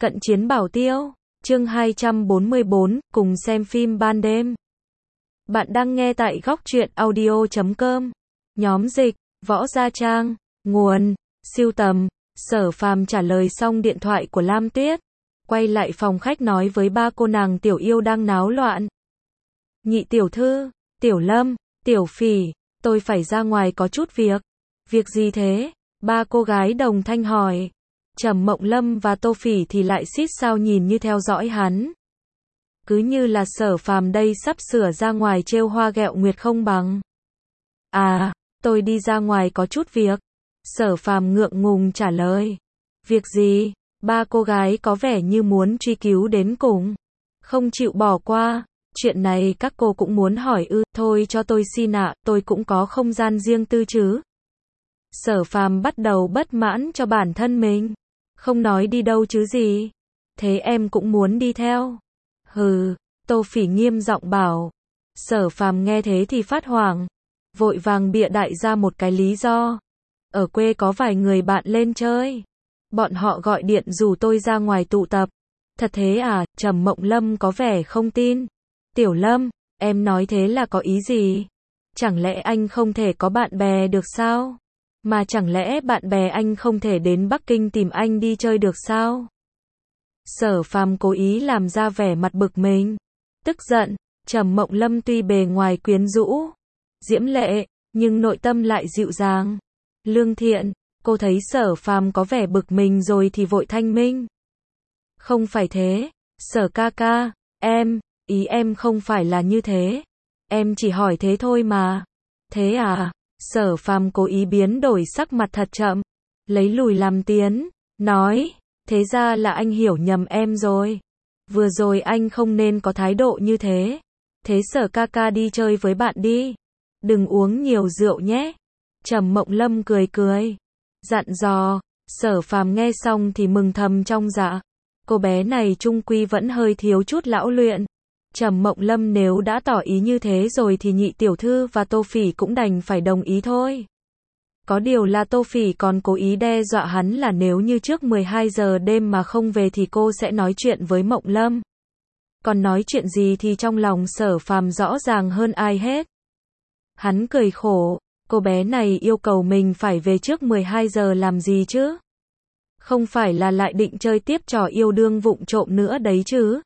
Cận chiến bảo tiêu, chương 244, cùng xem phim ban đêm. Bạn đang nghe tại góc truyện audio.com. Nhóm dịch, Võ Gia Trang, nguồn, sưu tầm. Sở Phàm trả lời xong điện thoại của Lam Tuyết, quay lại phòng khách nói với ba cô nàng Tiểu Yêu đang náo loạn. Nhị tiểu thư, Tiểu Lâm, Tiểu Phỉ, tôi phải ra ngoài có chút việc. Việc gì thế? Ba cô gái đồng thanh hỏi. Trầm Mộng Lâm và Tô Phỉ thì lại xít sao nhìn như theo dõi hắn. Cứ như là Sở Phàm đây sắp sửa ra ngoài trêu hoa ghẹo nguyệt không bằng. À, tôi đi ra ngoài có chút việc. Sở Phàm ngượng ngùng trả lời. Việc gì? Ba cô gái có vẻ như muốn truy cứu đến cùng. Không chịu bỏ qua. Chuyện này các cô cũng muốn hỏi ư? Thôi cho tôi xin ạ, tôi cũng có không gian riêng tư chứ. Sở Phàm bắt đầu bất mãn cho bản thân mình. Không nói đi đâu chứ gì. Thế em cũng muốn đi theo. Hừ, Tô Phỉ nghiêm giọng bảo. Sở Phàm nghe thế thì phát hoảng. Vội vàng bịa đại ra một cái lý do. Ở quê có vài người bạn lên chơi. Bọn họ gọi điện rủ tôi ra ngoài tụ tập. Thật thế à? Trầm Mộng Lâm có vẻ không tin. Tiểu Lâm, em nói thế là có ý gì? Chẳng lẽ anh không thể có bạn bè được sao? Mà chẳng lẽ bạn bè anh không thể đến Bắc Kinh tìm anh đi chơi được sao? Sở Phàm cố ý làm ra vẻ mặt bực mình. Tức giận, Trầm Mộng Lâm tuy bề ngoài quyến rũ, diễm lệ, nhưng nội tâm lại dịu dàng, lương thiện. Cô thấy Sở Phàm có vẻ bực mình rồi thì vội thanh minh. Không phải thế, Sở ca ca, ý em không phải là như thế. Em chỉ hỏi thế thôi mà. Thế à? Sở Phàm cố ý biến đổi sắc mặt thật chậm, lấy lùi làm tiến, nói, thế ra là anh hiểu nhầm em rồi. Vừa rồi anh không nên có thái độ như thế. Thế Sở ca ca đi chơi với bạn đi. Đừng uống nhiều rượu nhé. Trầm Mộng Lâm cười cười, dặn dò. Sở Phàm nghe xong thì mừng thầm trong dạ. Cô bé này chung quy vẫn hơi thiếu chút lão luyện. Trầm Mộng Lâm nếu đã tỏ ý như thế rồi thì nhị tiểu thư và Tô Phỉ cũng đành phải đồng ý thôi. Có điều là Tô Phỉ còn cố ý đe dọa hắn là nếu như trước 12 giờ đêm mà không về thì cô sẽ nói chuyện với Mộng Lâm. Còn nói chuyện gì thì trong lòng Sở Phàm rõ ràng hơn ai hết. Hắn cười khổ, cô bé này yêu cầu mình phải về trước 12 giờ làm gì chứ? Không phải là lại định chơi tiếp trò yêu đương vụng trộm nữa đấy chứ?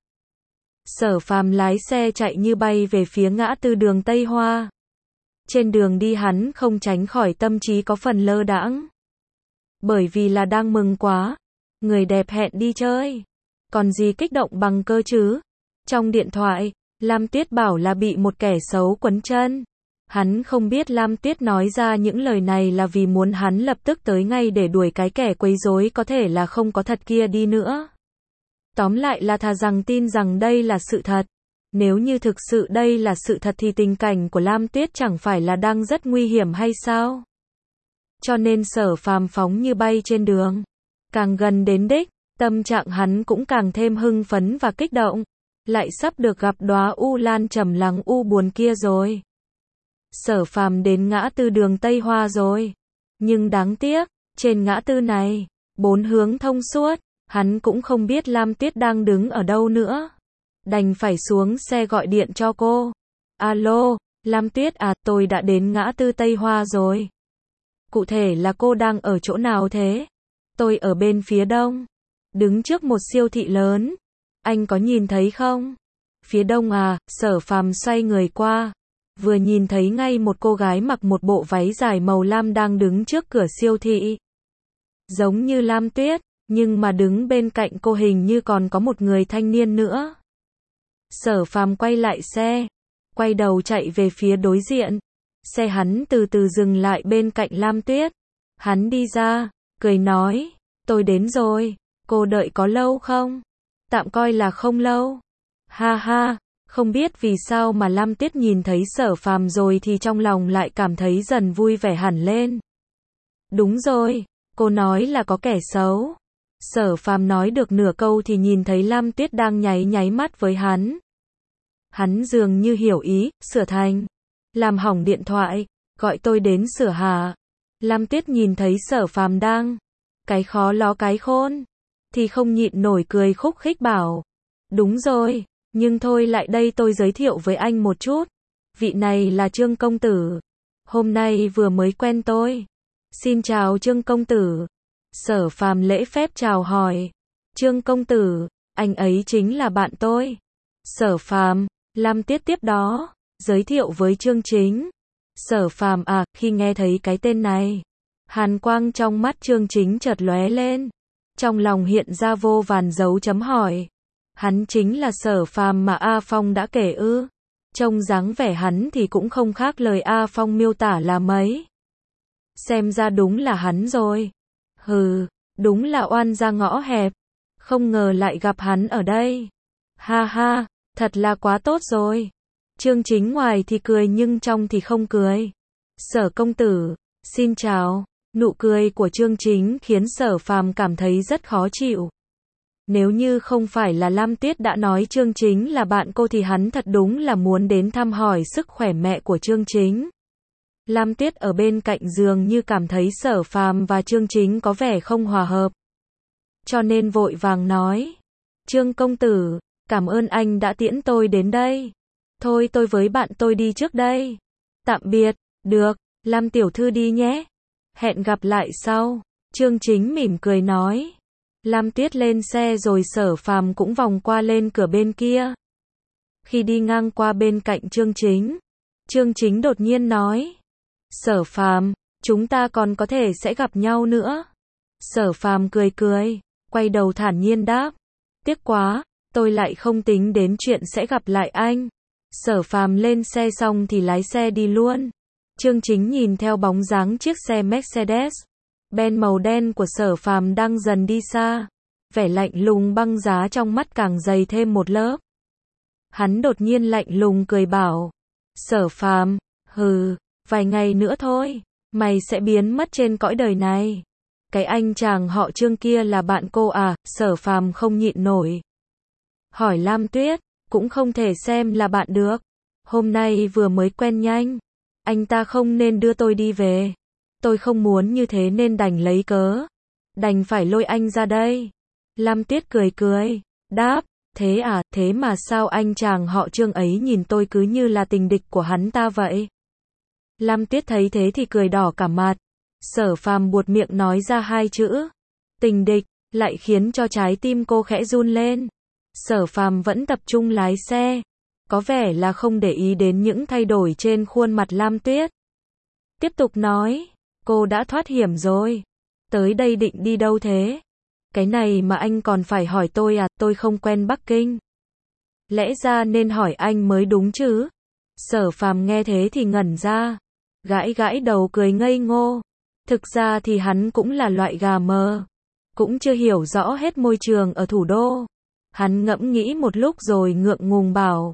Sở Phàm lái xe chạy như bay về phía ngã tư đường Tây Hoa. Trên đường đi hắn không tránh khỏi tâm trí có phần lơ đãng. Bởi vì là đang mừng quá. Người đẹp hẹn đi chơi. Còn gì kích động bằng cơ chứ? Trong điện thoại, Lam Tuyết bảo là bị một kẻ xấu quấn chân. Hắn không biết Lam Tuyết nói ra những lời này là vì muốn hắn lập tức tới ngay để đuổi cái kẻ quấy rối có thể là không có thật kia đi nữa. Tóm lại là thà rằng tin rằng đây là sự thật. Nếu như thực sự đây là sự thật thì tình cảnh của Lam Tuyết chẳng phải là đang rất nguy hiểm hay sao? Cho nên Sở Phàm phóng như bay trên đường. Càng gần đến đích, tâm trạng hắn cũng càng thêm hưng phấn và kích động. Lại sắp được gặp đóa u lan trầm lắng u buồn kia rồi. Sở Phàm đến ngã tư đường Tây Hoa rồi. Nhưng đáng tiếc, trên ngã tư này, bốn hướng thông suốt. Hắn cũng không biết Lam Tuyết đang đứng ở đâu nữa. Đành phải xuống xe gọi điện cho cô. Alo, Lam Tuyết à, tôi đã đến ngã tư Tây Hoa rồi. Cụ thể là cô đang ở chỗ nào thế? Tôi ở bên phía đông. Đứng trước một siêu thị lớn. Anh có nhìn thấy không? Phía đông à? Sở Phàm xoay người qua. Vừa nhìn thấy ngay một cô gái mặc một bộ váy dài màu lam đang đứng trước cửa siêu thị. Giống như Lam Tuyết. Nhưng mà đứng bên cạnh cô hình như còn có một người thanh niên nữa. Sở Phàm quay lại xe, quay đầu chạy về phía đối diện. Xe hắn từ từ dừng lại bên cạnh Lam Tuyết. Hắn đi ra, cười nói, tôi đến rồi, cô đợi có lâu không? Tạm coi là không lâu. Ha ha, không biết vì sao mà Lam Tuyết nhìn thấy Sở Phàm rồi thì trong lòng lại cảm thấy dần vui vẻ hẳn lên. Đúng rồi, cô nói là có kẻ xấu. Sở Phàm nói được nửa câu thì nhìn thấy Lam Tuyết đang nháy mắt với hắn. Hắn dường như hiểu ý, sửa thành. Làm hỏng điện thoại, gọi tôi đến sửa hả? Lam Tuyết nhìn thấy Sở Phàm đang. Cái khó ló cái khôn. thì không nhịn nổi cười khúc khích bảo. Đúng rồi, nhưng thôi lại đây tôi giới thiệu với anh một chút. Vị này là Trương công tử. Hôm nay vừa mới quen tôi. Xin chào Trương công tử. Sở Phàm lễ phép chào hỏi. Trương công tử, anh ấy chính là bạn tôi. Sở Phàm, Lam Tiết tiếp đó, giới thiệu với Trương Chính. Sở Phàm à, khi nghe thấy cái tên này, hàn quang trong mắt Trương Chính chợt lóe lên. Trong lòng hiện ra vô vàn dấu chấm hỏi. Hắn chính là Sở Phàm mà A Phong đã kể ư? Trông dáng vẻ hắn thì cũng không khác lời A Phong miêu tả là mấy. Xem ra đúng là hắn rồi. Hừ, đúng là oan ra ngõ hẹp. Không ngờ lại gặp hắn ở đây. Ha ha, thật là quá tốt rồi. Trương Chính ngoài thì cười nhưng trong thì không cười. Sở công tử, xin chào. Nụ cười của Trương Chính khiến Sở Phàm cảm thấy rất khó chịu. Nếu như không phải là Lam Tiết đã nói Trương Chính là bạn cô thì hắn thật đúng là muốn đến thăm hỏi sức khỏe mẹ của Trương Chính. Lam Tiết ở bên cạnh giường như cảm thấy Sở Phàm và Trương Chính có vẻ không hòa hợp. Cho nên vội vàng nói. Trương công tử, cảm ơn anh đã tiễn tôi đến đây. Thôi tôi với bạn tôi đi trước đây. Tạm biệt, được, Lam tiểu thư đi nhé. Hẹn gặp lại sau. Trương Chính mỉm cười nói. Lam Tiết lên xe rồi Sở Phàm cũng vòng qua lên cửa bên kia. Khi đi ngang qua bên cạnh Trương Chính đột nhiên nói. Sở Phàm, chúng ta còn có thể sẽ gặp nhau nữa. Sở Phàm cười cười, quay đầu thản nhiên đáp. Tiếc quá, tôi lại không tính đến chuyện sẽ gặp lại anh. Sở Phàm lên xe xong thì lái xe đi luôn. Trương Chính nhìn theo bóng dáng chiếc xe Mercedes-Benz màu đen của Sở Phàm đang dần đi xa. Vẻ lạnh lùng băng giá trong mắt càng dày thêm một lớp. Hắn đột nhiên lạnh lùng cười bảo. Sở Phàm, hừ, vài ngày nữa thôi, mày sẽ biến mất trên cõi đời này. Cái anh chàng họ Trương kia là bạn cô à? Sở Phàm không nhịn nổi. Hỏi Lam Tuyết, cũng không thể xem là bạn được. Hôm nay vừa mới quen nhanh. Anh ta không nên đưa tôi đi về. Tôi không muốn như thế nên đành lấy cớ. Đành phải lôi anh ra đây. Lam Tuyết cười cười, đáp, thế à, thế mà sao anh chàng họ Trương ấy nhìn tôi cứ như là tình địch của hắn ta vậy? Lam Tuyết thấy thế thì cười đỏ cả mặt. Sở Phàm buột miệng nói ra hai chữ. Tình địch, lại khiến cho trái tim cô khẽ run lên. Sở Phàm vẫn tập trung lái xe. Có vẻ là không để ý đến những thay đổi trên khuôn mặt Lam Tuyết. Tiếp tục nói, cô đã thoát hiểm rồi. Tới đây định đi đâu thế? Cái này mà anh còn phải hỏi tôi à, tôi không quen Bắc Kinh. Lẽ ra nên hỏi anh mới đúng chứ. Sở Phàm nghe thế thì ngẩn ra. Gãi gãi đầu cười ngây ngô. Thực ra thì hắn cũng là loại gà mờ. Cũng chưa hiểu rõ hết môi trường ở thủ đô. Hắn ngẫm nghĩ một lúc rồi ngượng ngùng bảo.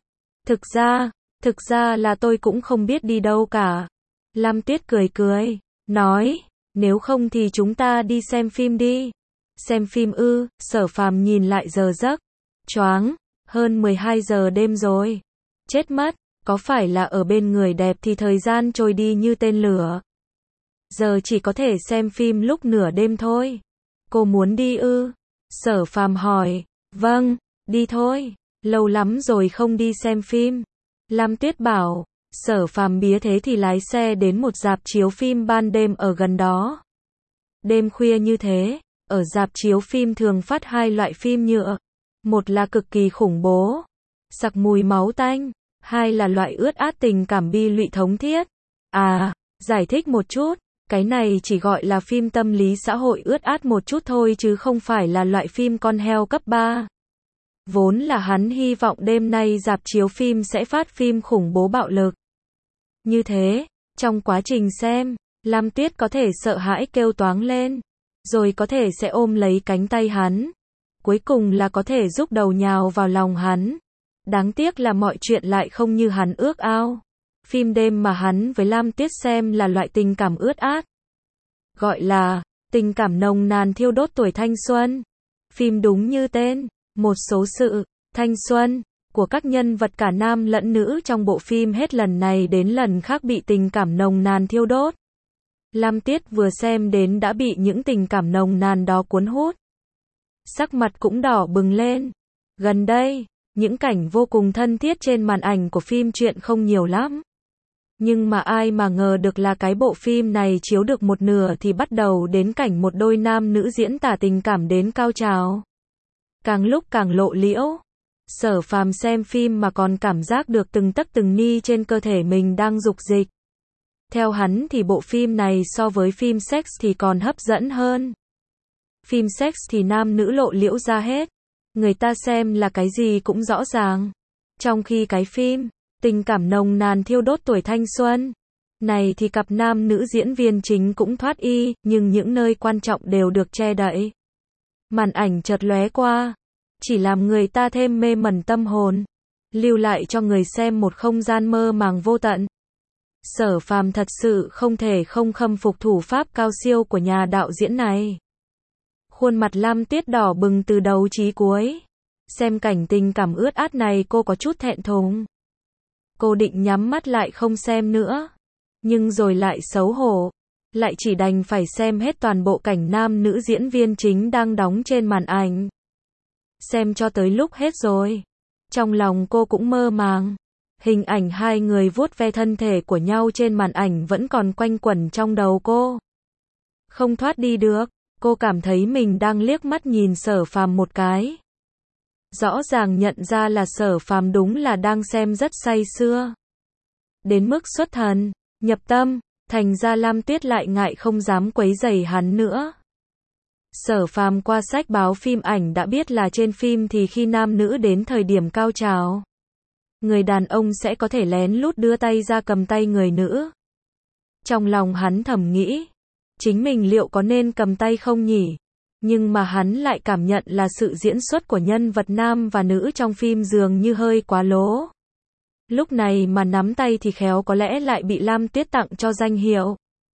Thực ra là tôi cũng không biết đi đâu cả. Lam Tuyết cười cười, nói, nếu không thì chúng ta đi xem phim đi. Xem phim ư? Sở Phàm nhìn lại giờ giấc. Choáng, hơn 12 giờ đêm rồi. Chết mất, có phải là ở bên người đẹp thì thời gian trôi đi như tên lửa. Giờ chỉ có thể xem phim lúc nửa đêm thôi. Cô muốn đi ư? Sở Phàm hỏi. Vâng, đi thôi. Lâu lắm rồi không đi xem phim. Lam Tuyết bảo. Sở Phàm bía thế thì lái xe đến một rạp chiếu phim ban đêm ở gần đó. Đêm khuya như thế, ở rạp chiếu phim thường phát hai loại phim nhựa. Một là cực kỳ khủng bố, sặc mùi máu tanh. Hai là loại ướt át tình cảm bi lụy thống thiết. À, giải thích một chút. Cái này chỉ gọi là phim tâm lý xã hội ướt át một chút thôi chứ không phải là loại phim con heo cấp 3. Vốn là hắn hy vọng đêm nay rạp chiếu phim sẽ phát phim khủng bố bạo lực. Như thế, trong quá trình xem, Lam Tuyết có thể sợ hãi kêu toáng lên, rồi có thể sẽ ôm lấy cánh tay hắn. Cuối cùng là có thể giúp đầu nhào vào lòng hắn. Đáng tiếc là mọi chuyện lại không như hắn ước ao. Phim đêm mà hắn với Lam Tuyết xem là loại tình cảm ướt át. Gọi là tình cảm nồng nàn thiêu đốt tuổi thanh xuân. Phim đúng như tên, một số sự thanh xuân của các nhân vật cả nam lẫn nữ trong bộ phim hết lần này đến lần khác bị tình cảm nồng nàn thiêu đốt. Lam Tuyết vừa xem đến đã bị những tình cảm nồng nàn đó cuốn hút. sắc mặt cũng đỏ bừng lên. Gần đây, những cảnh vô cùng thân thiết trên màn ảnh của phim truyện không nhiều lắm. Nhưng mà ai mà ngờ được là cái bộ phim này chiếu được một nửa thì bắt đầu đến cảnh một đôi nam nữ diễn tả tình cảm đến cao trào. Càng lúc càng lộ liễu. Sở Phàm xem phim mà còn cảm giác được từng tấc từng ni trên cơ thể mình đang dục dịch. Theo hắn thì bộ phim này so với phim sex thì còn hấp dẫn hơn. Phim sex thì nam nữ lộ liễu ra hết. Người ta xem là cái gì cũng rõ ràng. Trong khi cái phim tình cảm nồng nàn thiêu đốt tuổi thanh xuân này thì cặp nam nữ diễn viên chính cũng thoát y, nhưng những nơi quan trọng đều được che đậy. Màn ảnh chợt lóe qua, chỉ làm người ta thêm mê mẩn tâm hồn, lưu lại cho người xem một không gian mơ màng vô tận. Sở Phàm thật sự không thể không khâm phục thủ pháp cao siêu của nhà đạo diễn này. Khuôn mặt Lam Tuyết đỏ bừng từ đầu chí cuối. Xem cảnh tình cảm ướt át này cô có chút thẹn thùng. Cô định nhắm mắt lại không xem nữa. Nhưng rồi lại xấu hổ. Lại chỉ đành phải xem hết toàn bộ cảnh nam nữ diễn viên chính đang đóng trên màn ảnh. Xem cho tới lúc hết rồi. Trong lòng cô cũng mơ màng. Hình ảnh hai người vuốt ve thân thể của nhau trên màn ảnh vẫn còn quanh quẩn trong đầu cô. Không thoát đi được. Cô cảm thấy mình đang liếc mắt nhìn Sở Phàm một cái. Rõ ràng nhận ra là Sở Phàm đúng là đang xem rất say sưa. Đến mức xuất thần, nhập tâm, thành ra Lam Tuyết lại ngại không dám quấy rầy hắn nữa. Sở Phàm qua sách báo phim ảnh đã biết là trên phim thì khi nam nữ đến thời điểm cao trào, người đàn ông sẽ có thể lén lút đưa tay ra cầm tay người nữ. Trong lòng hắn thầm nghĩ, chính mình liệu có nên cầm tay không nhỉ? Nhưng mà hắn lại cảm nhận là sự diễn xuất của nhân vật nam và nữ trong phim dường như hơi quá lố. Lúc này mà nắm tay thì khéo có lẽ lại bị Lam Tuyết tặng cho danh hiệu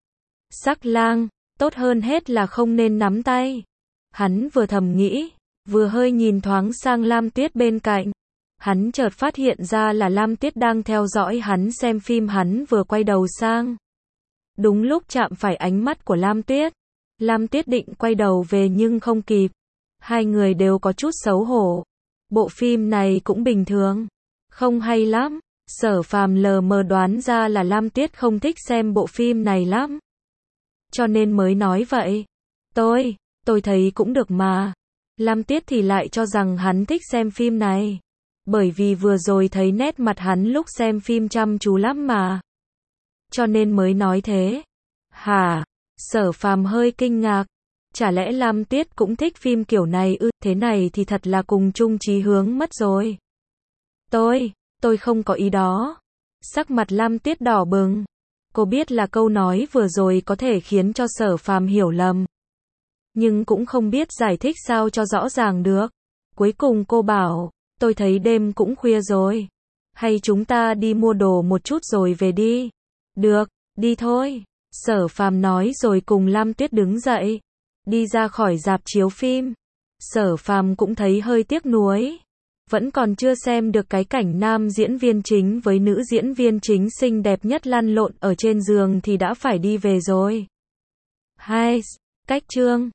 sắc lang, tốt hơn hết là không nên nắm tay. Hắn vừa thầm nghĩ, vừa hơi nhìn thoáng sang Lam Tuyết bên cạnh. Hắn chợt phát hiện ra là Lam Tuyết đang theo dõi hắn xem phim, hắn vừa quay đầu sang. Đúng lúc chạm phải ánh mắt của Lam Tuyết. Lam Tuyết định quay đầu về nhưng không kịp. Hai người đều có chút xấu hổ. Bộ phim này cũng bình thường. Không hay lắm. Sở Phàm lờ mờ đoán ra là Lam Tuyết không thích xem bộ phim này lắm. Cho nên mới nói vậy. Tôi thấy cũng được mà. Lam Tuyết thì lại cho rằng hắn thích xem phim này. Bởi vì vừa rồi thấy nét mặt hắn lúc xem phim chăm chú lắm mà. Cho nên mới nói thế. Hả? Sở Phàm hơi kinh ngạc. Chả lẽ Lam Tuyết cũng thích phim kiểu này ư? Thế này thì thật là cùng chung chí hướng mất rồi. Tôi không có ý đó. Sắc mặt Lam Tuyết đỏ bừng. Cô biết là câu nói vừa rồi có thể khiến cho Sở Phàm hiểu lầm. Nhưng cũng không biết giải thích sao cho rõ ràng được. Cuối cùng cô bảo, tôi thấy đêm cũng khuya rồi. Hay chúng ta đi mua đồ một chút rồi về đi. Được, đi thôi. Sở Phàm nói rồi cùng Lam Tuyết đứng dậy. Đi ra khỏi rạp chiếu phim. Sở Phàm cũng thấy hơi tiếc nuối. Vẫn còn chưa xem được cái cảnh nam diễn viên chính với nữ diễn viên chính xinh đẹp nhất lăn lộn ở trên giường thì đã phải đi về rồi. Hai, cách chương.